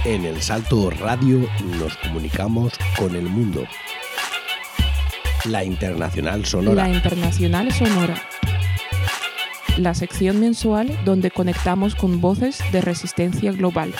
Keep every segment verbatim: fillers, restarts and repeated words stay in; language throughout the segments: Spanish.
En El Salto Radio nos comunicamos con el mundo. La Internacional Sonora. La Internacional Sonora. La sección mensual donde conectamos con voces de resistencia global.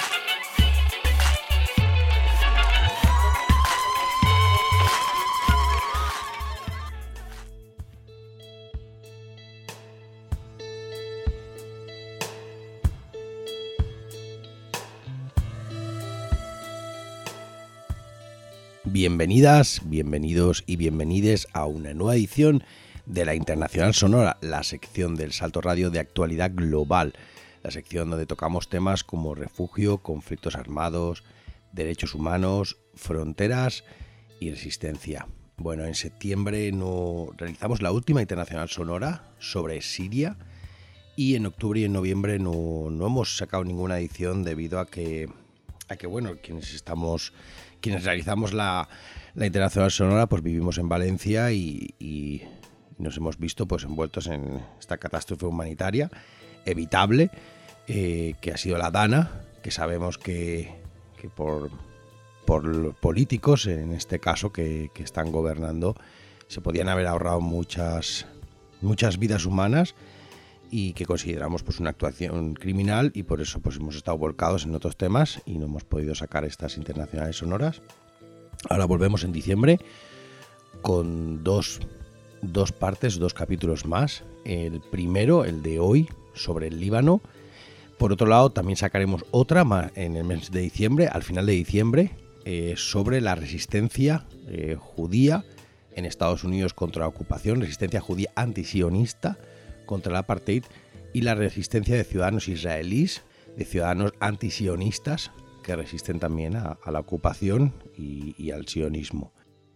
Bienvenidas, bienvenidos y bienvenides a una nueva edición de la Internacional Sonora, la sección del Salto Radio de actualidad global, la sección donde tocamos temas como refugio, conflictos armados, derechos humanos, fronteras y resistencia. Bueno, en septiembre no, realizamos la última Internacional Sonora sobre Siria y en octubre y en noviembre no, no hemos sacado ninguna edición debido a que, a que bueno, quienes estamos... Quienes realizamos la, la Internacional Sonora, pues vivimos en Valencia y, y nos hemos visto pues envueltos en esta catástrofe humanitaria evitable, eh, que ha sido la DANA, que sabemos que, que por, por políticos, en este caso, que, que están gobernando, se podían haber ahorrado muchas, muchas vidas humanas y que consideramos pues una actuación criminal, y por eso pues hemos estado volcados en otros temas y no hemos podido sacar estas internacionales sonoras. Ahora volvemos en diciembre con dos, dos partes, dos capítulos más. El primero, el de hoy, sobre el Líbano. Por otro lado, también sacaremos otra más en el mes de diciembre, al final de diciembre, eh, sobre la resistencia eh, judía en Estados Unidos contra la ocupación, resistencia judía antisionista contra el apartheid, y la resistencia de ciudadanos israelíes, de ciudadanos antisionistas que resisten también a, a la ocupación y, y al sionismo.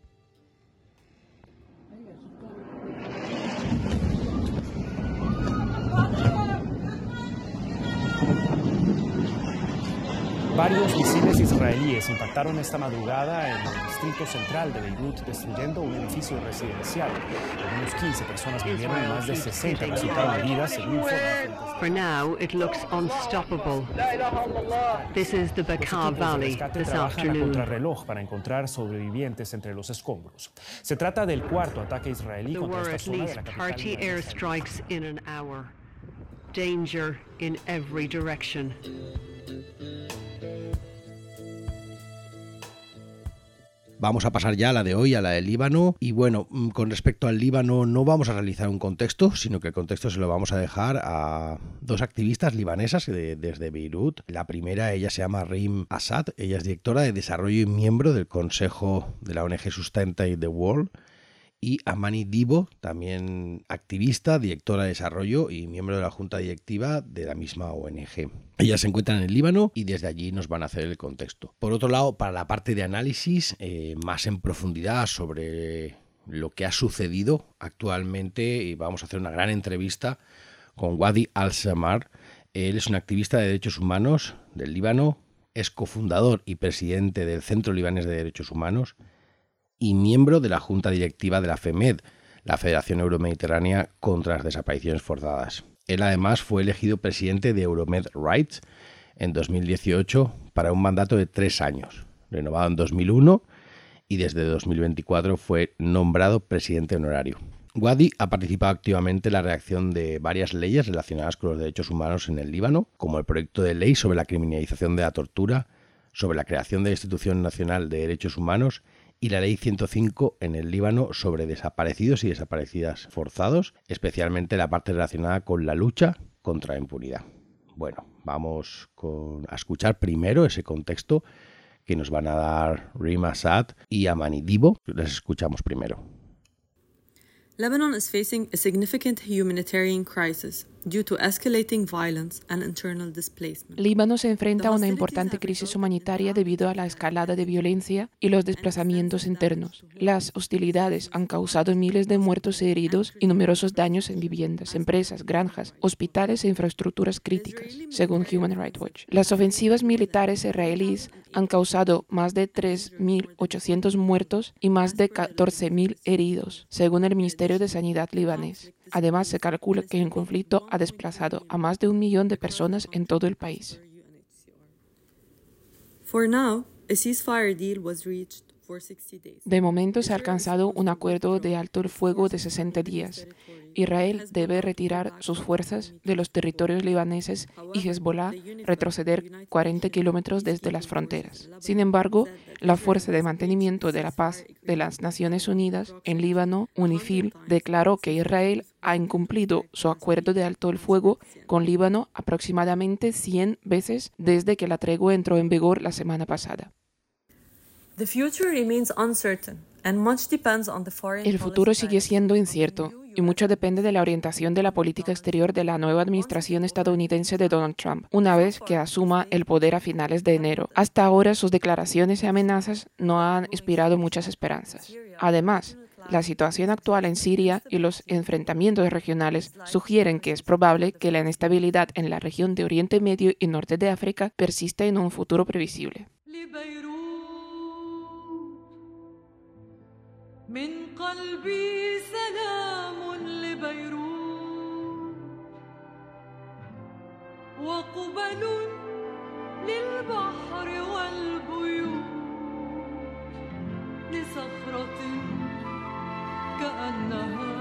Varios misiles israelíes impactaron esta madrugada en el distrito central de Beirut, destruyendo un edificio residencial. Al menos quince personas murieron y más de sesenta resultaron heridas, según informes. For now, it looks unstoppable. This is the Bekaa Valley this afternoon. A contrarreloj para encontrar sobrevivientes entre los escombros. Se trata del cuarto ataque israelí contra esta zona de la capital. There were at least thirty airstrikes in an hour. Danger in every direction. Vamos a pasar ya a la de hoy, a la del Líbano. Y bueno, con respecto al Líbano no vamos a realizar un contexto, sino que el contexto se lo vamos a dejar a dos activistas libanesas de, desde Beirut. La primera, ella se llama Reem Assad, ella es directora de desarrollo y miembro del consejo de la O N G Sustain the World. Y Amani Dibo, también activista, directora de desarrollo y miembro de la junta directiva de la misma O N G. Ellas se encuentran en el Líbano y desde allí nos van a hacer el contexto. Por otro lado, para la parte de análisis, eh, más en profundidad sobre lo que ha sucedido actualmente, y vamos a hacer una gran entrevista con Wadi Al-Samar. Él es un activista de derechos humanos del Líbano, es cofundador y presidente del Centro Libanés de Derechos Humanos y miembro de la junta directiva de la FEMED, la Federación Euromediterránea contra las Desapariciones Forzadas. Él además fue elegido presidente de Euromed Rights en dos mil dieciocho para un mandato de tres años, renovado en dos mil uno, y desde dos mil veinticuatro fue nombrado presidente honorario. Wadi ha participado activamente en la redacción de varias leyes relacionadas con los derechos humanos en el Líbano, como el proyecto de ley sobre la criminalización de la tortura, sobre la creación de la Institución Nacional de Derechos Humanos y la Ley ciento cinco en el Líbano sobre desaparecidos y desaparecidas forzados, especialmente la parte relacionada con la lucha contra la impunidad. Bueno, vamos con, a escuchar primero ese contexto que nos van a dar Reem Assad y Amani Dibo. Les escuchamos primero. Lebanon is facing a significant humanitarian crisis due to escalating violence and internal displacement. Líbano se enfrenta a una importante crisis humanitaria debido a la escalada de violencia y los desplazamientos internos. Las hostilidades han causado miles de muertos y heridos y numerosos daños en viviendas, empresas, granjas, hospitales e infraestructuras críticas, según Human Rights Watch. Las ofensivas militares israelíes han causado más de tres mil ochocientos muertos y más de catorce mil heridos, según el Ministerio de Sanidad libanés. Además, se calcula que el conflicto ha desplazado a más de un millón de personas en todo el país. For now, a ceasefire deal was reached for sixty days. De momento se ha alcanzado un acuerdo de alto el fuego de sesenta días. Israel debe retirar sus fuerzas de los territorios libaneses y Hezbollah retroceder cuarenta kilómetros desde las fronteras. Sin embargo, la Fuerza de Mantenimiento de la Paz de las Naciones Unidas en Líbano, UNIFIL, declaró que Israel ha incumplido su acuerdo de alto el fuego con Líbano aproximadamente cien veces desde que la tregua entró en vigor la semana pasada. The future remains uncertain, and much depends on the foreign El futuro sigue siendo incierto y mucho depende de la orientación de la política exterior de la nueva administración estadounidense de Donald Trump, una vez que asuma el poder a finales de enero. Hasta ahora, sus declaraciones y amenazas no han inspirado muchas esperanzas. Además, la situación actual en Siria y los enfrentamientos regionales sugieren que es probable que la inestabilidad en la región de Oriente Medio y Norte de África persista en un futuro previsible. من قلبي سلام لبيروت وقبل للبحر والبيوت لصخرة كأنها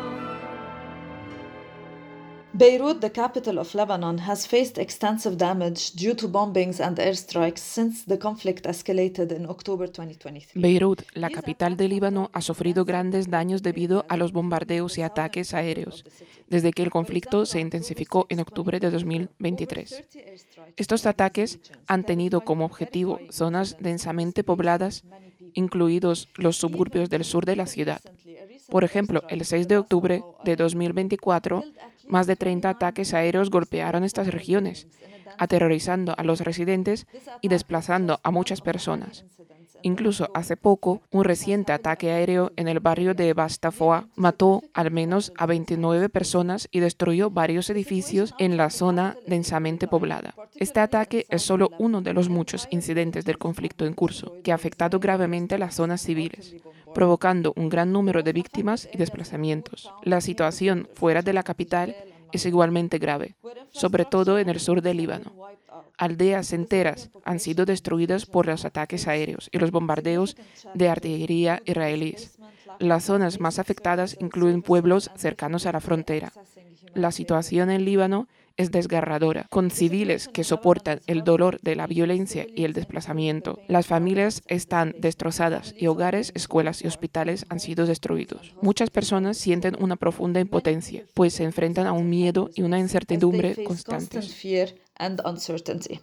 Beirut, the capital of Lebanon, has faced extensive damage due to bombings and airstrikes since the conflict escalated in October twenty twenty-three. Beirut, la capital de Líbano, ha sufrido grandes daños debido a los bombardeos y ataques aéreos desde que el conflicto se intensificó en octubre de dos mil veintitrés. Estos ataques han tenido como objetivo zonas densamente pobladas, incluidos los suburbios del sur de la ciudad. Por ejemplo, el seis de octubre de dos mil veinticuatro, más de treinta ataques aéreos golpearon estas regiones, aterrorizando a los residentes y desplazando a muchas personas. Incluso hace poco, un reciente ataque aéreo en el barrio de Bastafoa mató al menos a veintinueve personas y destruyó varios edificios en la zona densamente poblada. Este ataque es solo uno de los muchos incidentes del conflicto en curso, que ha afectado gravemente a las zonas civiles, provocando un gran número de víctimas y desplazamientos. La situación fuera de la capital es igualmente grave, sobre todo en el sur del Líbano. Aldeas enteras han sido destruidas por los ataques aéreos y los bombardeos de artillería israelíes. Las zonas más afectadas incluyen pueblos cercanos a la frontera. La situación en Líbano es desgarradora, con civiles que soportan el dolor de la violencia y el desplazamiento. Las familias están destrozadas y hogares, escuelas y hospitales han sido destruidos. Muchas personas sienten una profunda impotencia, pues se enfrentan a un miedo y una incertidumbre constantes. And uncertainty.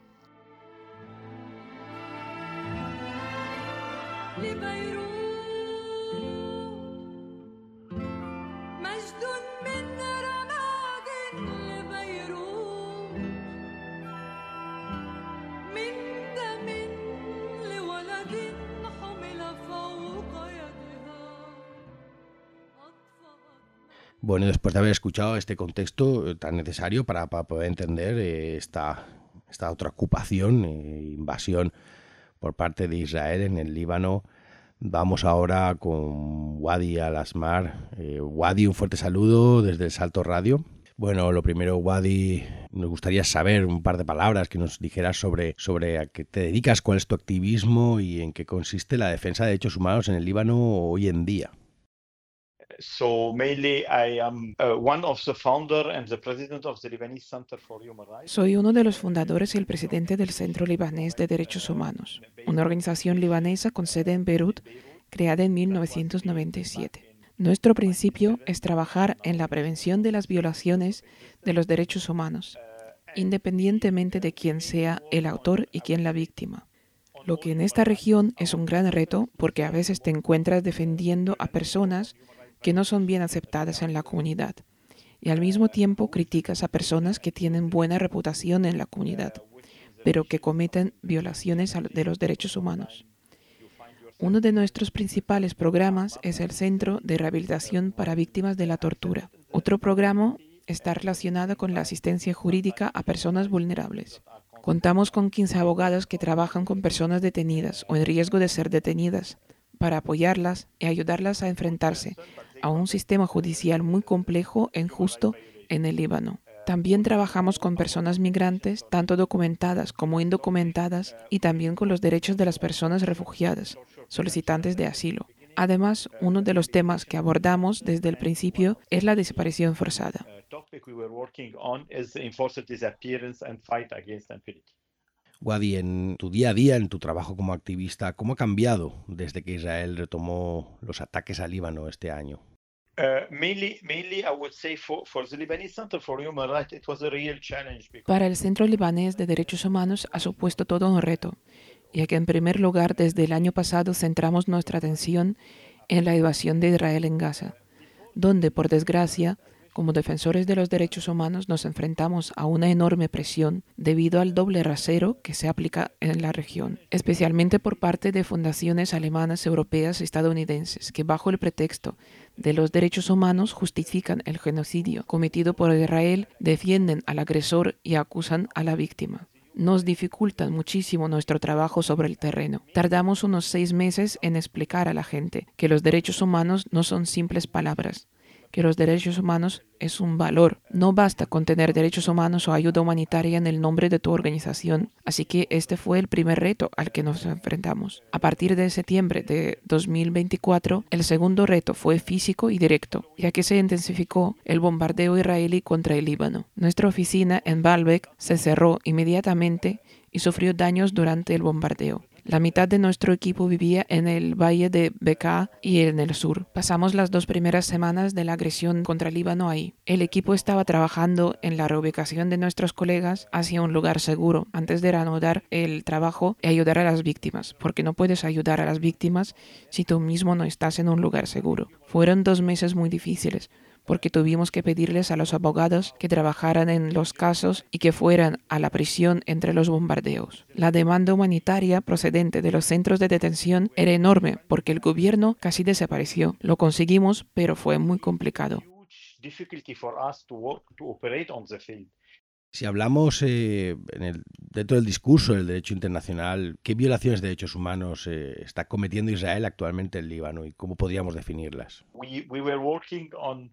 Bueno, después de haber escuchado este contexto tan necesario para, para poder entender eh, esta, esta otra ocupación, eh, invasión por parte de Israel en el Líbano, vamos ahora con Wadi Al-Asmar. Eh, Wadi, un fuerte saludo desde el Salto Radio. Bueno, lo primero, Wadi, nos gustaría saber un par de palabras que nos dijeras sobre, sobre a qué te dedicas, cuál es tu activismo y en qué consiste la defensa de derechos humanos en el Líbano hoy en día. So mainly I am uh, one of the founder and the president of the Lebanese Center for Human Rights. Soy uno de los fundadores y el presidente del Centro Libanés de Derechos Humanos, una organización libanesa con sede en Beirut, creada en mil novecientos noventa y siete. Nuestro principio es trabajar en la prevención de las violaciones de los derechos humanos, independientemente de quién sea el autor y quién la víctima. Lo que en esta región es un gran reto porque a veces te encuentras defendiendo a personas que no son bien aceptadas en la comunidad y al mismo tiempo criticas a personas que tienen buena reputación en la comunidad, pero que cometen violaciones de los derechos humanos. Uno de nuestros principales programas es el Centro de Rehabilitación para Víctimas de la Tortura. Otro programa está relacionado con la asistencia jurídica a personas vulnerables. Contamos con quince abogados que trabajan con personas detenidas o en riesgo de ser detenidas para apoyarlas y ayudarlas a enfrentarse a un sistema judicial muy complejo e injusto en el Líbano. También trabajamos con personas migrantes, tanto documentadas como indocumentadas, y también con los derechos de las personas refugiadas, solicitantes de asilo. Además, uno de los temas que abordamos desde el principio es la desaparición forzada. Wadi, en tu día a día, en tu trabajo como activista, ¿cómo ha cambiado desde que Israel retomó los ataques al Líbano este año? Para el Centro Libanés de Derechos Humanos ha supuesto todo un reto, ya que en primer lugar desde el año pasado centramos nuestra atención en la invasión de Israel en Gaza, donde, por desgracia, como defensores de los derechos humanos nos enfrentamos a una enorme presión debido al doble rasero que se aplica en la región, especialmente por parte de fundaciones alemanas, europeas y estadounidenses que bajo el pretexto de los derechos humanos justifican el genocidio cometido por Israel, defienden al agresor y acusan a la víctima. Nos dificultan muchísimo nuestro trabajo sobre el terreno. Tardamos unos seis meses en explicar a la gente que los derechos humanos no son simples palabras, que los derechos humanos es un valor. No basta con tener derechos humanos o ayuda humanitaria en el nombre de tu organización. Así que este fue el primer reto al que nos enfrentamos. A partir de septiembre de dos mil veinticuatro, el segundo reto fue físico y directo, ya que se intensificó el bombardeo israelí contra el Líbano. Nuestra oficina en Baalbek se cerró inmediatamente y sufrió daños durante el bombardeo. La mitad de nuestro equipo vivía en el valle de Bekaa y en el sur. Pasamos las dos primeras semanas de la agresión contra el Líbano ahí. El equipo estaba trabajando en la reubicación de nuestros colegas hacia un lugar seguro antes de reanudar el trabajo y ayudar a las víctimas, porque no puedes ayudar a las víctimas si tú mismo no estás en un lugar seguro. Fueron dos meses muy difíciles, porque tuvimos que pedirles a los abogados que trabajaran en los casos y que fueran a la prisión entre los bombardeos. La demanda humanitaria procedente de los centros de detención era enorme porque el gobierno casi desapareció. Lo conseguimos, pero fue muy complicado. Si hablamos eh, en el, dentro del discurso del derecho internacional, ¿qué violaciones de derechos humanos eh, está cometiendo Israel actualmente en Líbano y cómo podríamos definirlas? We, we were working on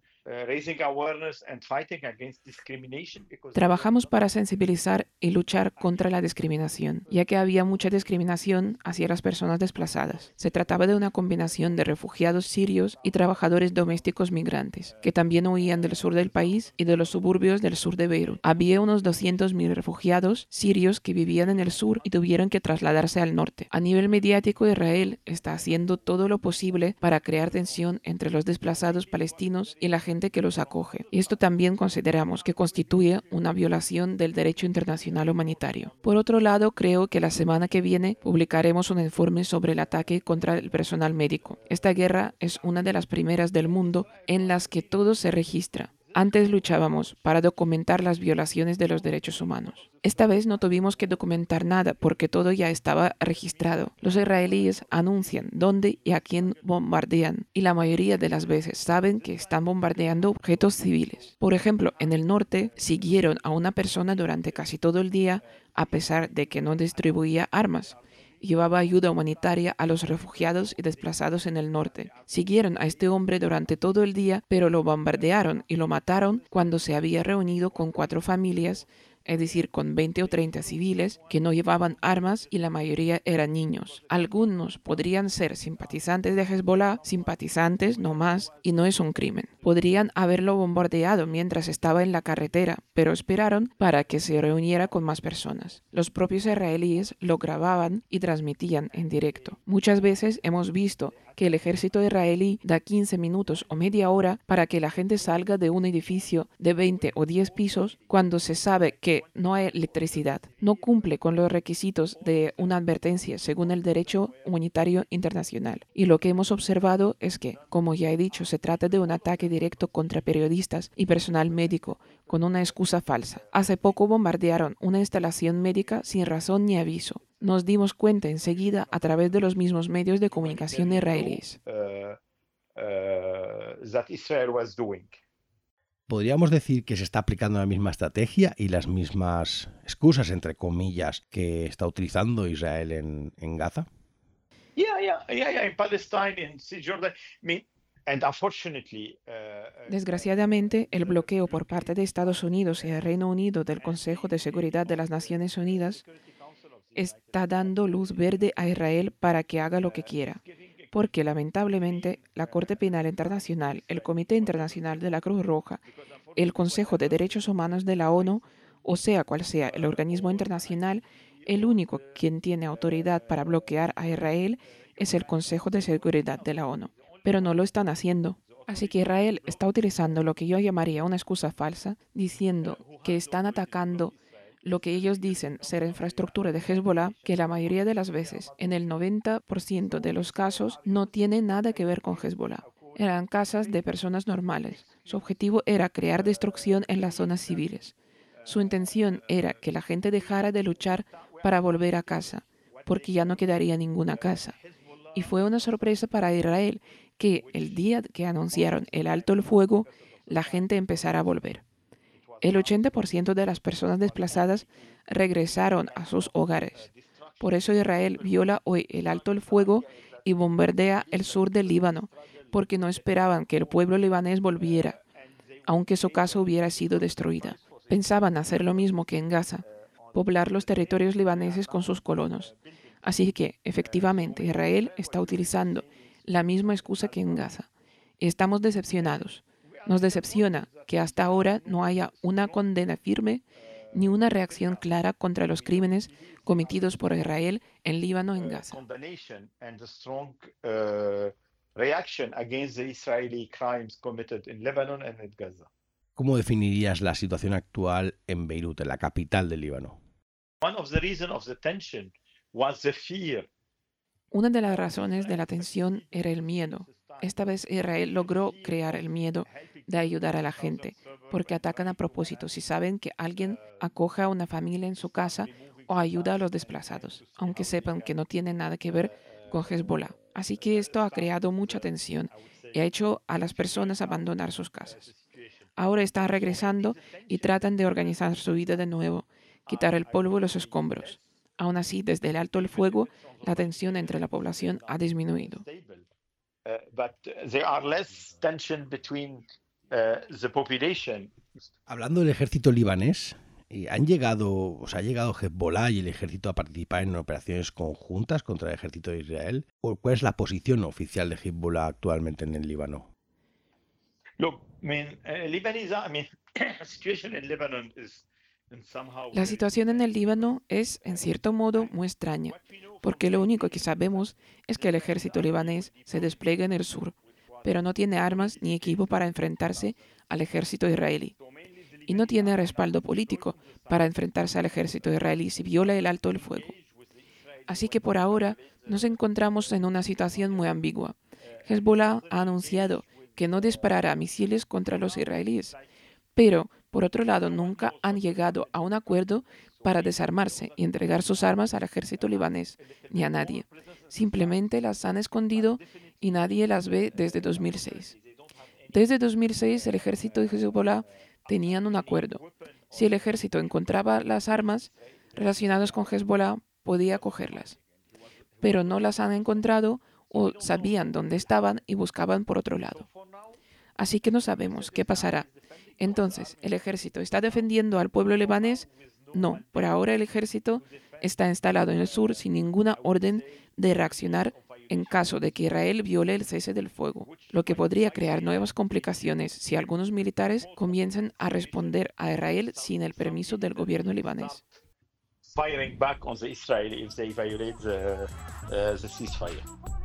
Trabajamos para sensibilizar y luchar contra la discriminación, ya que había mucha discriminación hacia las personas desplazadas. Se trataba de una combinación de refugiados sirios y trabajadores domésticos migrantes, que también huían del sur del país y de los suburbios del sur de Beirut. Había unos doscientos mil refugiados sirios que vivían en el sur y tuvieron que trasladarse al norte. A nivel mediático, Israel está haciendo todo lo posible para crear tensión entre los desplazados palestinos y la gente que los acoge. Y esto también consideramos que constituye una violación del derecho internacional humanitario. Por otro lado, creo que la semana que viene publicaremos un informe sobre el ataque contra el personal médico. Esta guerra es una de las primeras del mundo en las que todo se registra. Antes luchábamos para documentar las violaciones de los derechos humanos. Esta vez no tuvimos que documentar nada porque todo ya estaba registrado. Los israelíes anuncian dónde y a quién bombardean y la mayoría de las veces saben que están bombardeando objetos civiles. Por ejemplo, en el norte siguieron a una persona durante casi todo el día a pesar de que no distribuía armas. Llevaba ayuda humanitaria a los refugiados y desplazados en el norte. Siguieron a este hombre durante todo el día, pero lo bombardearon y lo mataron cuando se había reunido con cuatro familias, es decir, con veinte o treinta civiles que no llevaban armas y la mayoría eran niños. Algunos podrían ser simpatizantes de Hezbollah, simpatizantes no más, y no es un crimen. Podrían haberlo bombardeado mientras estaba en la carretera, pero esperaron para que se reuniera con más personas. Los propios israelíes lo grababan y transmitían en directo. Muchas veces hemos visto que el ejército israelí da quince minutos o media hora para que la gente salga de un edificio de veinte o diez pisos cuando se sabe que no hay electricidad. No cumple con los requisitos de una advertencia según el derecho humanitario internacional. Y lo que hemos observado es que, como ya he dicho, se trata de un ataque directo contra periodistas y personal médico con una excusa falsa. Hace poco bombardearon una instalación médica sin razón ni aviso. Nos dimos cuenta enseguida a través de los mismos medios de comunicación israelíes. ¿Podríamos decir que se está aplicando la misma estrategia y las mismas excusas, entre comillas, que está utilizando Israel en, en Gaza? Yeah, yeah, yeah, yeah. In Palestine, in Cisjordan. I mean, Desgraciadamente, el bloqueo por parte de Estados Unidos y el Reino Unido del Consejo de Seguridad de las Naciones Unidas está dando luz verde a Israel para que haga lo que quiera, porque lamentablemente la Corte Penal Internacional, el Comité Internacional de la Cruz Roja, el Consejo de Derechos Humanos de la ONU, o sea cual sea el organismo internacional, el único quien tiene autoridad para bloquear a Israel es el Consejo de Seguridad de la ONU, pero no lo están haciendo. Así que Israel está utilizando lo que yo llamaría una excusa falsa, diciendo que están atacando lo que ellos dicen ser infraestructura de Hezbollah, que la mayoría de las veces, en el noventa por ciento de los casos, no tiene nada que ver con Hezbollah. Eran casas de personas normales. Su objetivo era crear destrucción en las zonas civiles. Su intención era que la gente dejara de luchar para volver a casa, porque ya no quedaría ninguna casa. Y fue una sorpresa para Israel que el día que anunciaron el alto el fuego, la gente empezara a volver. El ochenta por ciento de las personas desplazadas regresaron a sus hogares. Por eso Israel viola hoy el alto el fuego y bombardea el sur del Líbano, porque no esperaban que el pueblo libanés volviera, aunque su casa hubiera sido destruida. Pensaban hacer lo mismo que en Gaza, poblar los territorios libaneses con sus colonos. Así que, efectivamente, Israel está utilizando la misma excusa que en Gaza. Y estamos decepcionados. Nos decepciona que hasta ahora no haya una condena firme ni una reacción clara contra los crímenes cometidos por Israel en Líbano y en Gaza. ¿Cómo definirías la situación actual en Beirut, en la capital del Líbano? Una de las razones de la tensión era el miedo. Esta vez Israel logró crear el miedo de ayudar a la gente, porque atacan a propósito si saben que alguien acoja a una familia en su casa o ayuda a los desplazados, aunque sepan que no tiene nada que ver con Hezbollah. Así que esto ha creado mucha tensión y ha hecho a las personas abandonar sus casas. Ahora están regresando y tratan de organizar su vida de nuevo, quitar el polvo y los escombros. Aún así, desde el alto el fuego, la tensión entre la población ha disminuido. Hablando del ejército libanés, ¿han llegado, o sea, ha llegado Hezbollah y el ejército a participar en operaciones conjuntas contra el ejército de Israel? ¿O cuál es la posición oficial de Hezbollah actualmente en el Líbano? La situación en el Líbano es, en cierto modo, muy extraña, porque lo único que sabemos es que el ejército libanés se despliega en el sur, pero no tiene armas ni equipo para enfrentarse al ejército israelí. Y no tiene respaldo político para enfrentarse al ejército israelí si viola el alto el fuego. Así que por ahora nos encontramos en una situación muy ambigua. Hezbollah ha anunciado que no disparará misiles contra los israelíes, pero, por otro lado, nunca han llegado a un acuerdo para desarmarse y entregar sus armas al ejército libanés, ni a nadie. Simplemente las han escondido y nadie las ve desde dos mil seis. Desde dos mil seis, el ejército y Hezbollah tenían un acuerdo. Si el ejército encontraba las armas relacionadas con Hezbollah, podía cogerlas. Pero no las han encontrado o sabían dónde estaban y buscaban por otro lado. Así que no sabemos qué pasará. Entonces, ¿el ejército está defendiendo al pueblo libanés? No, por ahora el ejército está instalado en el sur sin ninguna orden de reaccionar en caso de que Israel viole el cese del fuego, lo que podría crear nuevas complicaciones si algunos militares comienzan a responder a Israel sin el permiso del gobierno libanés. Firing back on the Israeli if they violate the, uh, the ceasefire.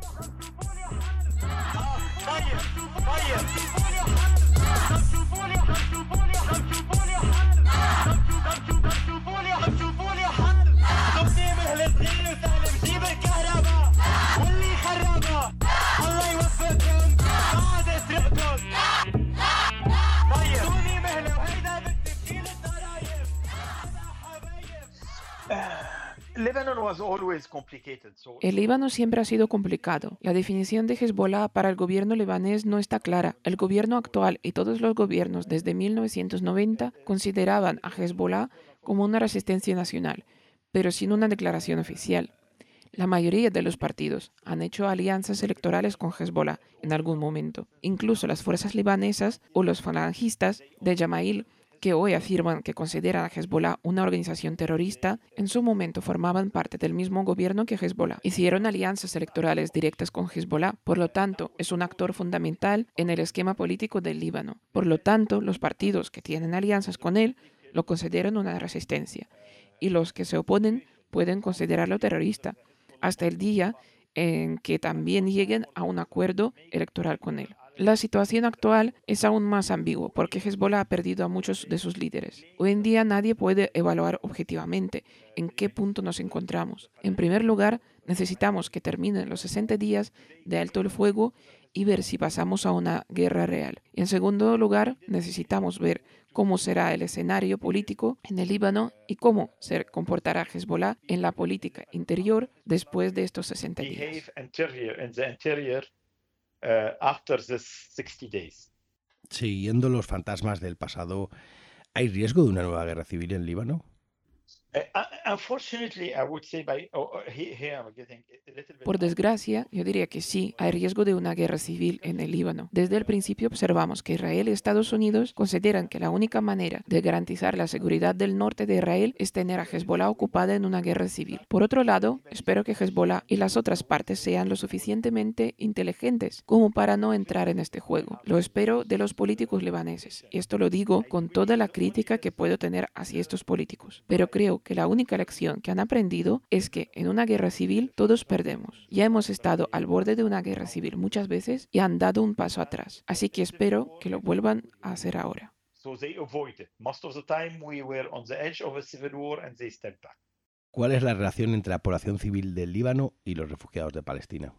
El Líbano siempre ha sido complicado. La definición de Hezbollah para el gobierno libanés no está clara. El gobierno actual y todos los gobiernos desde mil novecientos noventa consideraban a Hezbollah como una resistencia nacional, pero sin una declaración oficial. La mayoría de los partidos han hecho alianzas electorales con Hezbollah en algún momento. Incluso las fuerzas libanesas o los falangistas de Yamail, que hoy afirman que consideran a Hezbollah una organización terrorista, en su momento formaban parte del mismo gobierno que Hezbollah. Hicieron alianzas electorales directas con Hezbollah, por lo tanto, es un actor fundamental en el esquema político del Líbano. Por lo tanto, los partidos que tienen alianzas con él lo consideran una resistencia, y los que se oponen pueden considerarlo terrorista, hasta el día en que también lleguen a un acuerdo electoral con él. La situación actual es aún más ambigua porque Hezbollah ha perdido a muchos de sus líderes. Hoy en día nadie puede evaluar objetivamente en qué punto nos encontramos. En primer lugar, necesitamos que terminen los sesenta días de alto el fuego y ver si pasamos a una guerra real. En segundo lugar, necesitamos ver cómo será el escenario político en el Líbano y cómo se comportará Hezbollah en la política interior después de estos sesenta días. Uh, after this sixty days. Siguiendo los fantasmas del pasado, ¿hay riesgo de una nueva guerra civil en Líbano? Por desgracia, yo diría que sí, hay riesgo de una guerra civil en el Líbano. Desde el principio observamos que Israel y Estados Unidos consideran que la única manera de garantizar la seguridad del norte de Israel es tener a Hezbollah ocupada en una guerra civil. Por otro lado, espero que Hezbollah y las otras partes sean lo suficientemente inteligentes como para no entrar en este juego. Lo espero de los políticos libaneses, y esto lo digo con toda la crítica que puedo tener hacia estos políticos. Pero creo que la única lección que han aprendido es que en una guerra civil todos perdemos. Ya hemos estado al borde de una guerra civil muchas veces y han dado un paso atrás. Así que espero que lo vuelvan a hacer ahora. ¿Cuál es la relación entre la población civil del Líbano y los refugiados de Palestina?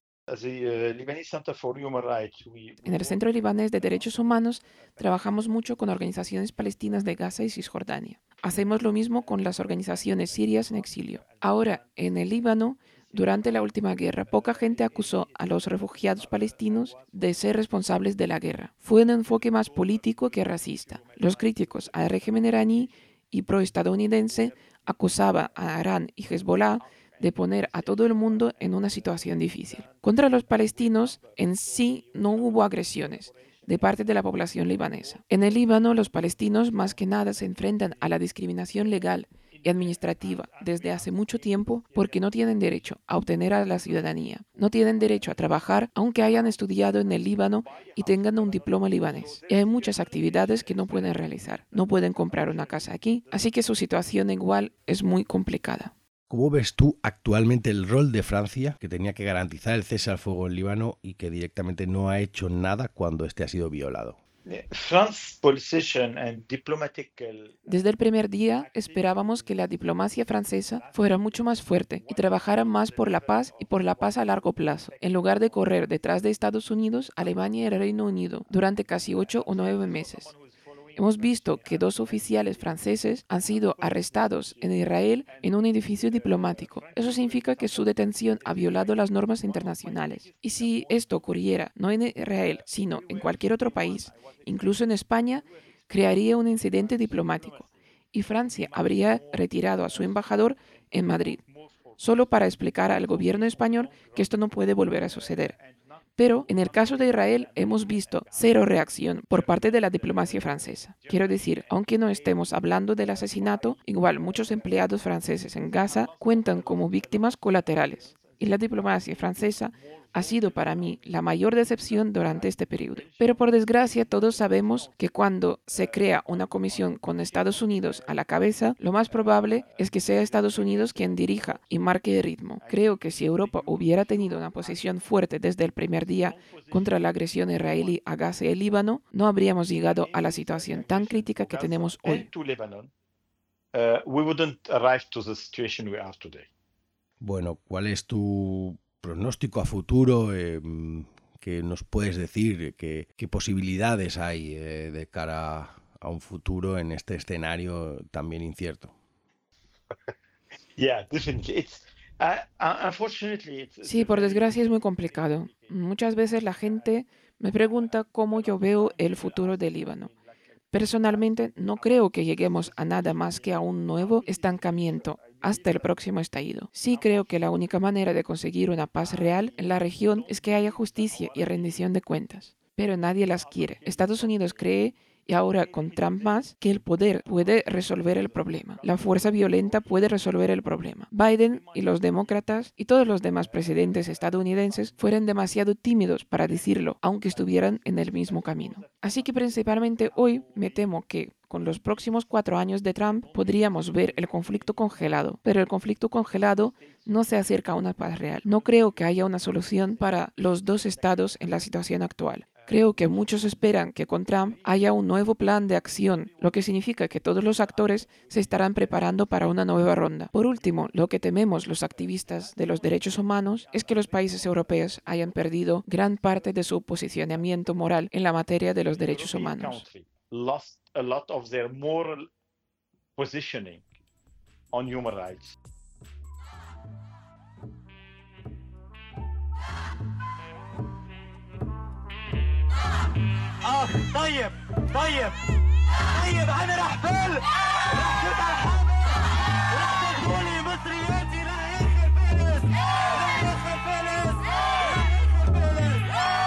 En el Centro Libanés de Derechos Humanos trabajamos mucho con organizaciones palestinas de Gaza y Cisjordania. Hacemos lo mismo con las organizaciones sirias en exilio. Ahora, en el Líbano, durante la última guerra, poca gente acusó a los refugiados palestinos de ser responsables de la guerra. Fue un enfoque más político que racista. Los críticos al régimen iraní y proestadounidense acusaban a Irán y Hezbollah de poner a todo el mundo en una situación difícil. Contra los palestinos en sí no hubo agresiones de parte de la población libanesa. En el Líbano, los palestinos más que nada se enfrentan a la discriminación legal y administrativa desde hace mucho tiempo porque no tienen derecho a obtener a la ciudadanía, no tienen derecho a trabajar aunque hayan estudiado en el Líbano y tengan un diploma libanés. Y hay muchas actividades que no pueden realizar, no pueden comprar una casa aquí, así que su situación igual es muy complicada. ¿Cómo ves tú actualmente el rol de Francia, que tenía que garantizar el cese al fuego en Líbano y que directamente no ha hecho nada cuando este ha sido violado? Desde el primer día esperábamos que la diplomacia francesa fuera mucho más fuerte y trabajara más por la paz y por la paz a largo plazo, en lugar de correr detrás de Estados Unidos, Alemania y el Reino Unido durante casi ocho o nueve meses. Hemos visto que dos oficiales franceses han sido arrestados en Israel en un edificio diplomático. Eso significa que su detención ha violado las normas internacionales. Y si esto ocurriera no en Israel, sino en cualquier otro país, incluso en España, crearía un incidente diplomático. Y Francia habría retirado a su embajador en Madrid, solo para explicar al gobierno español que esto no puede volver a suceder. Pero en el caso de Israel hemos visto cero reacción por parte de la diplomacia francesa. Quiero decir, aunque no estemos hablando del asesinato, igual muchos empleados franceses en Gaza cuentan como víctimas colaterales. Y la diplomacia francesa ha sido para mí la mayor decepción durante este periodo. Pero por desgracia todos sabemos que cuando se crea una comisión con Estados Unidos a la cabeza, lo más probable es que sea Estados Unidos quien dirija y marque el ritmo. Creo que si Europa hubiera tenido una posición fuerte desde el primer día contra la agresión israelí a Gaza y el Líbano, no habríamos llegado a la situación tan crítica que tenemos hoy. Bueno, ¿cuál es tu pronóstico a futuro? Eh, ¿Qué nos puedes decir? ¿Qué, qué posibilidades hay eh, de cara a un futuro en este escenario también incierto? Sí, por desgracia es muy complicado. Muchas veces la gente me pregunta cómo yo veo el futuro del Líbano. Personalmente, no creo que lleguemos a nada más que a un nuevo estancamiento hasta el próximo estallido. Sí creo que la única manera de conseguir una paz real en la región es que haya justicia y rendición de cuentas. Pero nadie las quiere. Estados Unidos cree, y ahora con Trump más, que el poder puede resolver el problema. La fuerza violenta puede resolver el problema. Biden y los demócratas y todos los demás presidentes estadounidenses fueron demasiado tímidos para decirlo, aunque estuvieran en el mismo camino. Así que principalmente hoy me temo que con los próximos cuatro años de Trump podríamos ver el conflicto congelado, pero el conflicto congelado no se acerca a una paz real. No creo que haya una solución para los dos estados en la situación actual. Creo que muchos esperan que con Trump haya un nuevo plan de acción, lo que significa que todos los actores se estarán preparando para una nueva ronda. Por último, lo que tememos los activistas de los derechos humanos es que los países europeos hayan perdido gran parte de su posicionamiento moral en la materia de los derechos humanos. Lost a lot of their moral positioning on human rights. اه طيب طيب طيب انا راح فل راح شوف على الحامل راح تقولي مصرياتي لا يخرب فلس لا يخرب فلس لا يخرب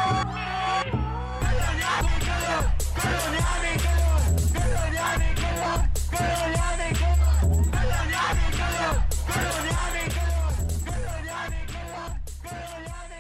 فلس كلهم يعني كلهم كلهم يعني كلهم كلهم يعني كلهم كلهم يعني كلهم كلهم يعني كلهم كلهم يعني كلهم كلهم يعني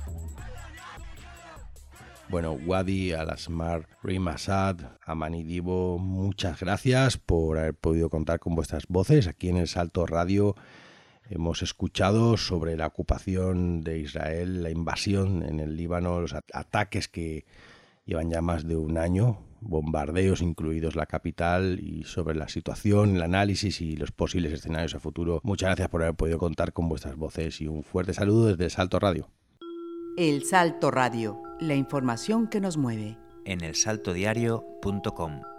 Bueno, Wadi, Al-Asmar, Reem Assad, Amani Dibo, muchas gracias por haber podido contar con vuestras voces. Aquí en El Salto Radio hemos escuchado sobre la ocupación de Israel, la invasión en el Líbano, los ataques que llevan ya más de un año, bombardeos incluidos la capital, y sobre la situación, el análisis y los posibles escenarios a futuro. Muchas gracias por haber podido contar con vuestras voces y un fuerte saludo desde El Salto Radio. El Salto Radio, la información que nos mueve. En el salto diario punto com